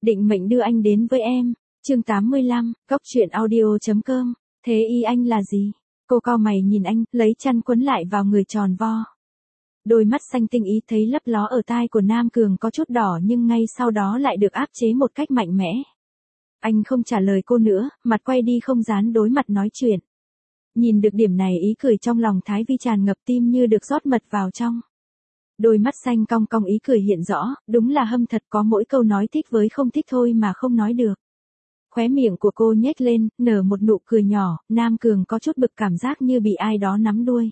định mệnh đưa anh đến với em. Chương 85, Cóc truyện audio.com. Thế ý anh là gì? Cô cau mày nhìn anh, lấy chăn quấn lại vào người tròn vo. Đôi mắt xanh tinh ý thấy lấp ló ở tai của Nam Cường có chút đỏ nhưng ngay sau đó lại được áp chế một cách mạnh mẽ. Anh không trả lời cô nữa, mặt quay đi không dán đối mặt nói chuyện. Nhìn được điểm này ý cười trong lòng Thái Vi tràn ngập tim như được rót mật vào trong. Đôi mắt xanh cong cong ý cười hiện rõ, đúng là hâm thật có mỗi câu nói thích với không thích thôi mà không nói được. Khóe miệng của cô nhếch lên, nở một nụ cười nhỏ, Nam Cường có chút bực cảm giác như bị ai đó nắm đuôi.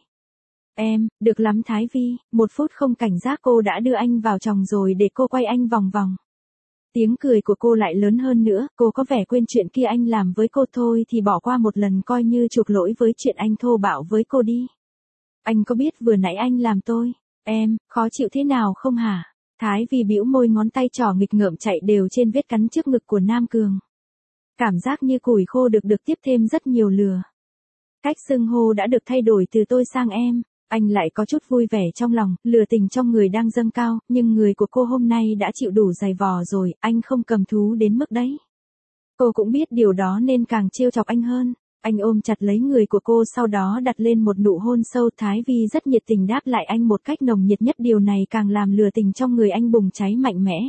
Em, được lắm Thái Vi, 1 phút không cảnh giác cô đã đưa anh vào chồng rồi để cô quay anh vòng vòng. Tiếng cười của cô lại lớn hơn nữa, cô có vẻ quên chuyện kia anh làm với cô thôi thì bỏ qua một lần coi như chuộc lỗi với chuyện anh thô bạo với cô đi. Anh có biết vừa nãy anh làm tôi, em, khó chịu thế nào không hả? Thái Vi bĩu môi ngón tay trỏ nghịch ngợm chạy đều trên vết cắn trước ngực của Nam Cường. Cảm giác như củi khô được tiếp thêm rất nhiều lửa. Cách xưng hô đã được thay đổi từ tôi sang em. Anh lại có chút vui vẻ trong lòng, lửa tình trong người đang dâng cao, nhưng người của cô hôm nay đã chịu đủ dày vò rồi, anh không cầm thú đến mức đấy. Cô cũng biết điều đó nên càng trêu chọc anh hơn. Anh ôm chặt lấy người của cô sau đó đặt lên một nụ hôn sâu. Thái Vi rất nhiệt tình đáp lại anh một cách nồng nhiệt nhất, điều này càng làm lửa tình trong người anh bùng cháy mạnh mẽ.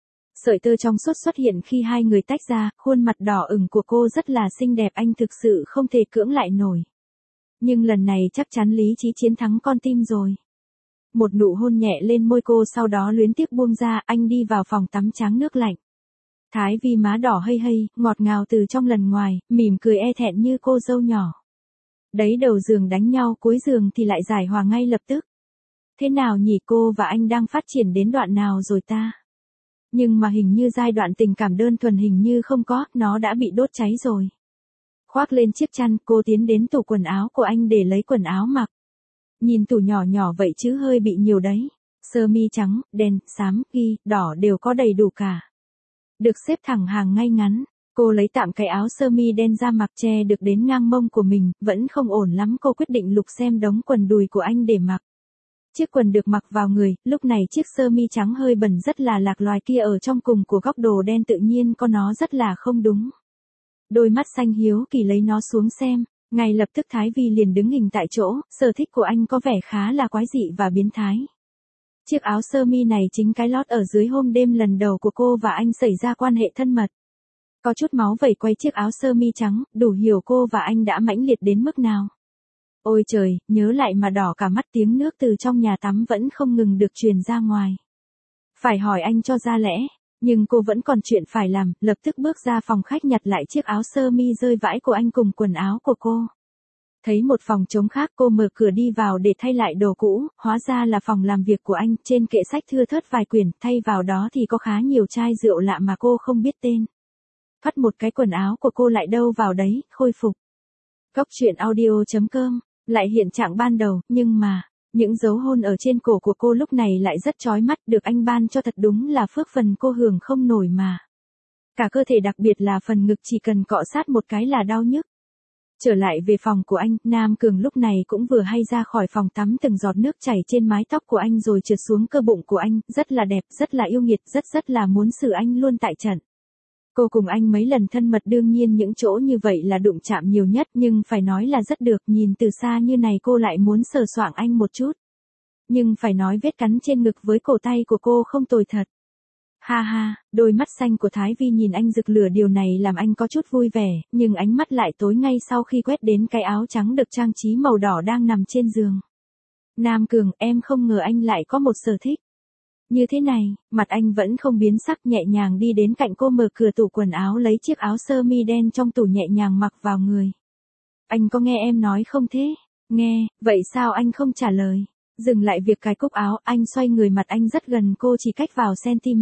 Sợi tơ trong suốt xuất hiện khi hai người tách ra, khuôn mặt đỏ ửng của cô rất là xinh đẹp, anh thực sự không thể cưỡng lại nổi. Nhưng lần này chắc chắn lý trí chiến thắng con tim rồi. Một nụ hôn nhẹ lên môi cô sau đó luyến tiếc buông ra, anh đi vào phòng tắm tráng nước lạnh. Thái Vi má đỏ hây hây, ngọt ngào từ trong lần ngoài, mỉm cười e thẹn như cô dâu nhỏ. Đấy đầu giường đánh nhau, cuối giường thì lại giải hòa ngay lập tức. Thế nào nhỉ, cô và anh đang phát triển đến đoạn nào rồi ta? Nhưng mà hình như giai đoạn tình cảm đơn thuần hình như không có, nó đã bị đốt cháy rồi. Khoác lên chiếc chăn, cô tiến đến tủ quần áo của anh để lấy quần áo mặc. Nhìn tủ nhỏ nhỏ vậy chứ hơi bị nhiều đấy. Sơ mi trắng, đen, xám, ghi, đỏ đều có đầy đủ cả. Được xếp thẳng hàng ngay ngắn. Cô lấy tạm cái áo sơ mi đen ra mặc che được đến ngang mông của mình, vẫn không ổn lắm, cô quyết định lục xem đống quần đùi của anh để mặc. Chiếc quần được mặc vào người, lúc này chiếc sơ mi trắng hơi bẩn rất là lạc loài kia ở trong cùng của góc đồ đen tự nhiên có nó rất là không đúng. Đôi mắt xanh hiếu kỳ lấy nó xuống xem, ngay lập tức Thái Vi liền đứng hình tại chỗ, sở thích của anh có vẻ khá là quái dị và biến thái. Chiếc áo sơ mi này chính cái lót ở dưới hôm đêm lần đầu của cô và anh xảy ra quan hệ thân mật. Có chút máu vẩy quay chiếc áo sơ mi trắng, đủ hiểu cô và anh đã mãnh liệt đến mức nào. Ôi trời, nhớ lại mà đỏ cả mắt, tiếng nước từ trong nhà tắm vẫn không ngừng được truyền ra ngoài. Phải hỏi anh cho ra lẽ, nhưng cô vẫn còn chuyện phải làm, lập tức bước ra phòng khách nhặt lại chiếc áo sơ mi rơi vãi của anh cùng quần áo của cô. Thấy một phòng trống khác, cô mở cửa đi vào để thay lại đồ cũ, hóa ra là phòng làm việc của anh, trên kệ sách thưa thớt vài quyển, thay vào đó thì có khá nhiều chai rượu lạ mà cô không biết tên. Thoát một cái quần áo của cô lại đâu vào đấy, khôi phục. Cóc truyện audio.com, lại hiện trạng ban đầu, nhưng mà, những dấu hôn ở trên cổ của cô lúc này lại rất chói mắt, được anh ban cho thật đúng là phước phần cô hưởng không nổi mà. Cả cơ thể đặc biệt là phần ngực chỉ cần cọ sát một cái là đau nhức. Trở lại về phòng của anh, Nam Cường lúc này cũng vừa hay ra khỏi phòng tắm, từng giọt nước chảy trên mái tóc của anh rồi trượt xuống cơ bụng của anh, rất là đẹp, rất là yêu nghiệt, rất là muốn xử anh luôn tại trận. Cô cùng anh mấy lần thân mật, đương nhiên những chỗ như vậy là đụng chạm nhiều nhất, nhưng phải nói là rất được, nhìn từ xa như này cô lại muốn sờ soạng anh một chút. Nhưng phải nói vết cắn trên ngực với cổ tay của cô không tồi thật. Ha ha, đôi mắt xanh của Thái Vi nhìn anh rực lửa, điều này làm anh có chút vui vẻ, nhưng ánh mắt lại tối ngay sau khi quét đến cái áo trắng được trang trí màu đỏ đang nằm trên giường. Nam Cường, em không ngờ anh lại có một sở thích như thế này. Mặt anh vẫn không biến sắc, nhẹ nhàng đi đến cạnh cô, mở cửa tủ quần áo lấy chiếc áo sơ mi đen trong tủ nhẹ nhàng mặc vào người. Anh có nghe em nói không thế? Nghe, vậy sao anh không trả lời? Dừng lại việc cài cúc áo, anh xoay người, mặt anh rất gần cô, chỉ cách vào cm.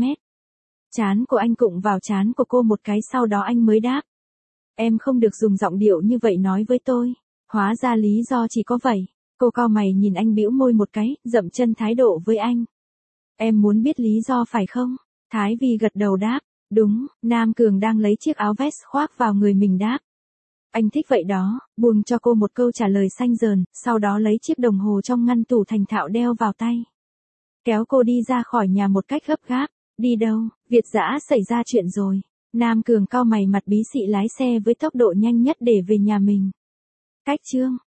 Trán của anh cụng vào trán của cô một cái, sau đó anh mới đáp. Em không được dùng giọng điệu như vậy nói với tôi. Hóa ra lý do chỉ có vậy. Cô cau mày nhìn anh, bĩu môi một cái, dậm chân thái độ với anh. Em muốn biết lý do phải không? Thái Vi gật đầu đáp. Đúng, Nam Cường đang lấy chiếc áo vest khoác vào người mình đáp. Anh thích vậy đó, buông cho cô một câu trả lời xanh dờn, sau đó lấy chiếc đồng hồ trong ngăn tủ thành thạo đeo vào tay. Kéo cô đi ra khỏi nhà một cách gấp gáp. Đi đâu? Việt Dã xảy ra chuyện rồi. Nam Cường cau mày mặt bí xị lái xe với tốc độ nhanh nhất để về nhà mình. Cách chương